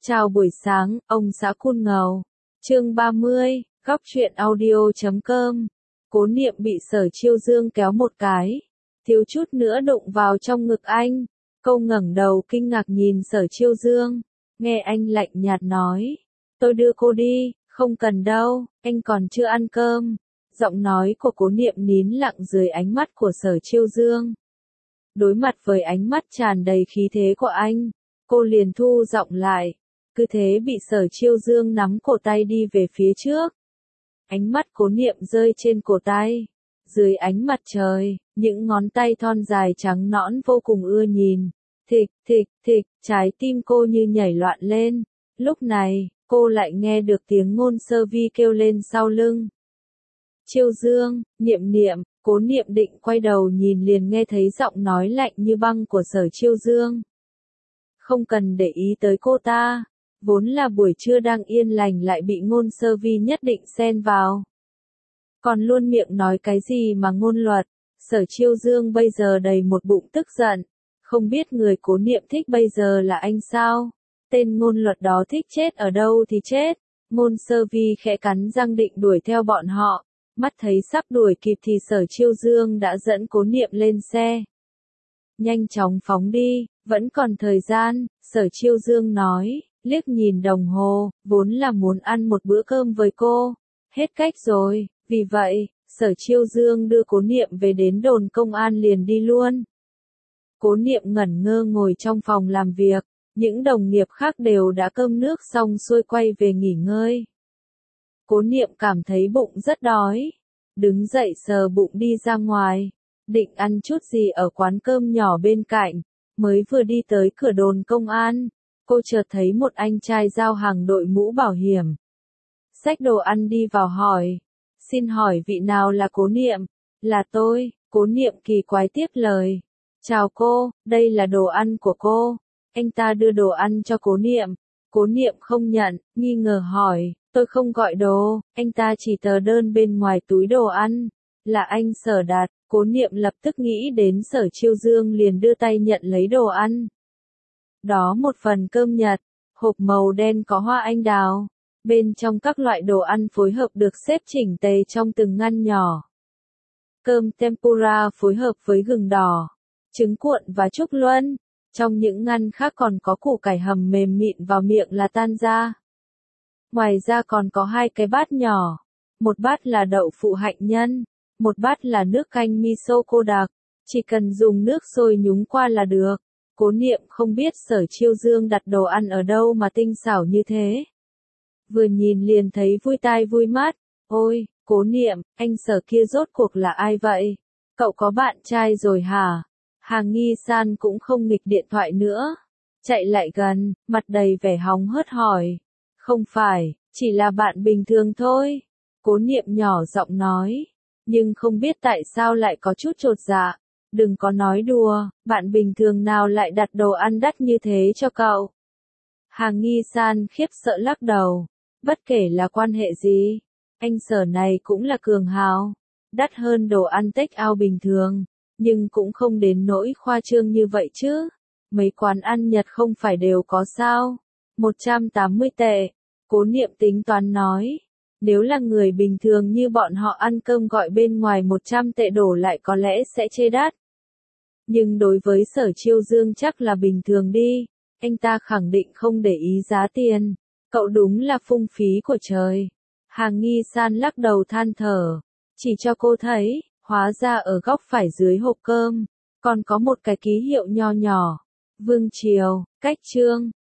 Chào buổi sáng, ông xã Cun Ngầu. Chương 30, góc truyện audio.com. Cố Niệm bị Sở Chiêu Dương kéo một cái, thiếu chút nữa đụng vào trong ngực anh. Cô ngẩng đầu kinh ngạc nhìn Sở Chiêu Dương, nghe anh lạnh nhạt nói, tôi đưa cô đi, không cần đâu, anh còn chưa ăn cơm. Giọng nói của Cố Niệm nín lặng dưới ánh mắt của Sở Chiêu Dương. Đối mặt với ánh mắt tràn đầy khí thế của anh, cô liền thu giọng lại. Cứ thế bị Sở Chiêu Dương nắm cổ tay đi về phía trước. Ánh mắt Cố Niệm rơi trên cổ tay. Dưới ánh mặt trời, những ngón tay thon dài trắng nõn vô cùng ưa nhìn. Thịch, thịch, thịch, trái tim cô như nhảy loạn lên. Lúc này, cô lại nghe được tiếng Ngôn Sơ Vi kêu lên sau lưng. Chiêu Dương, Niệm Niệm. Cố Niệm định quay đầu nhìn liền nghe thấy giọng nói lạnh như băng của Sở Chiêu Dương. Không cần để ý tới cô ta. Vốn là buổi trưa đang yên lành lại bị Ngôn Sơ Vi nhất định xen vào. Còn luôn miệng nói cái gì mà ngôn luật, Sở Chiêu Dương bây giờ đầy một bụng tức giận. Không biết người Cố Niệm thích bây giờ là anh sao? Tên ngôn luật đó thích chết ở đâu thì chết. Ngôn Sơ Vi khẽ cắn răng định đuổi theo bọn họ. Mắt thấy sắp đuổi kịp thì Sở Chiêu Dương đã dẫn Cố Niệm lên xe. Nhanh chóng phóng đi, vẫn còn thời gian, Sở Chiêu Dương nói. Liếc nhìn đồng hồ, vốn là muốn ăn một bữa cơm với cô. Hết cách rồi, vì vậy, Sở Chiêu Dương đưa Cố Niệm về đến đồn công an liền đi luôn. Cố Niệm ngẩn ngơ ngồi trong phòng làm việc, những đồng nghiệp khác đều đã cơm nước xong xuôi quay về nghỉ ngơi. Cố Niệm cảm thấy bụng rất đói, đứng dậy sờ bụng đi ra ngoài, định ăn chút gì ở quán cơm nhỏ bên cạnh, mới vừa đi tới cửa đồn công an. Cô chợt thấy một anh trai giao hàng đội mũ bảo hiểm. Xách đồ ăn đi vào hỏi. Xin hỏi vị nào là Cố Niệm? Là tôi, Cố Niệm kỳ quái tiếp lời. Chào cô, đây là đồ ăn của cô. Anh ta đưa đồ ăn cho Cố Niệm. Cố Niệm không nhận, nghi ngờ hỏi. Tôi không gọi đồ, anh ta chỉ tờ đơn bên ngoài túi đồ ăn. Là anh Sở Đạt. Cố Niệm lập tức nghĩ đến Sở Chiêu Dương liền đưa tay nhận lấy đồ ăn. Đó một phần cơm Nhật, hộp màu đen có hoa anh đào. Bên trong các loại đồ ăn phối hợp được xếp chỉnh tề trong từng ngăn nhỏ. Cơm tempura phối hợp với gừng đỏ, trứng cuộn và trúc luân. Trong những ngăn khác còn có củ cải hầm mềm mịn vào miệng là tan ra. Ngoài ra còn có hai cái bát nhỏ. Một bát là đậu phụ hạnh nhân, một bát là nước canh miso cô đặc. Chỉ cần dùng nước sôi nhúng qua là được. Cố Niệm không biết Sở Chiêu Dương đặt đồ ăn ở đâu mà tinh xảo như thế. Vừa nhìn liền thấy vui tai vui mắt. Ôi, Cố Niệm, anh Sở kia rốt cuộc là ai vậy? Cậu có bạn trai rồi hả? Hàng Nghi San cũng không nghịch điện thoại nữa. Chạy lại gần, mặt đầy vẻ hóng hớt hỏi. Không phải, chỉ là bạn bình thường thôi. Cố Niệm nhỏ giọng nói. Nhưng không biết tại sao lại có chút chột dạ. Đừng có nói đùa, bạn bình thường nào lại đặt đồ ăn đắt như thế cho cậu. Hàng Nghi San khiếp sợ lắc đầu. Bất kể là quan hệ gì, anh Sở này cũng là cường hào. Đắt hơn đồ ăn take out bình thường, nhưng cũng không đến nỗi khoa trương như vậy chứ. Mấy quán ăn Nhật không phải đều có sao. 180 tệ, Cố Niệm tính toán nói. Nếu là người bình thường như bọn họ ăn cơm gọi bên ngoài 100 tệ đổ lại có lẽ sẽ chê đắt. Nhưng đối với Sở Chiêu Dương chắc là bình thường đi, anh ta khẳng định không để ý giá tiền. Cậu đúng là phung phí của trời. Hàng Nghi San lắc đầu than thở. Chỉ cho cô thấy, hóa ra ở góc phải dưới hộp cơm, còn có một cái ký hiệu nho nhỏ. Vương Triều, cách chương.